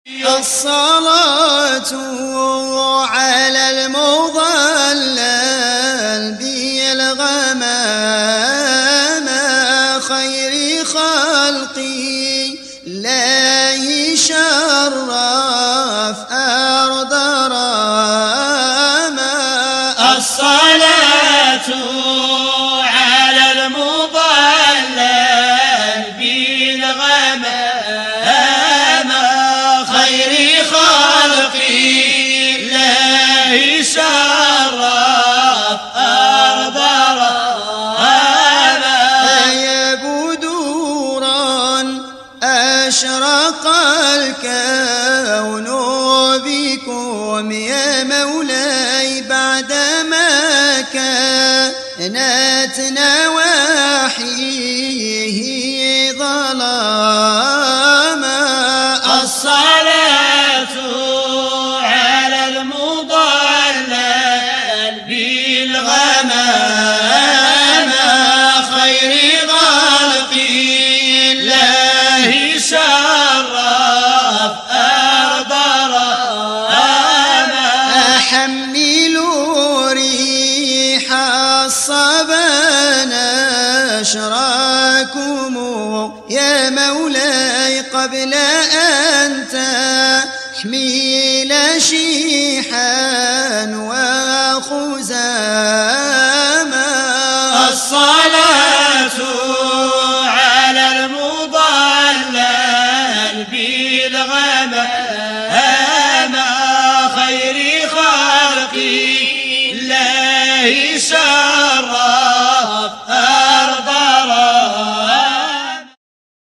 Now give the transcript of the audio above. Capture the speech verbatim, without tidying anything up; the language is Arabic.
الصلاة على المضلل بالغمام خير خلقي لا يشرف أرض راما. الصلاة على المضلل بالغمام خير خلقي لا يشرف أرض راما. يا بدورا أشرق الكون بكم يا مولاي بعدما كانت نواحيه ظلاما. الصلاة على المضلل بالغمام خير خلقي الله شرف أرض راما. أحملوا ريح الصبا نشراكم يا مولاي قبل أن تحمل شيحا وخزاما. الصلاة على المضلل بالغمام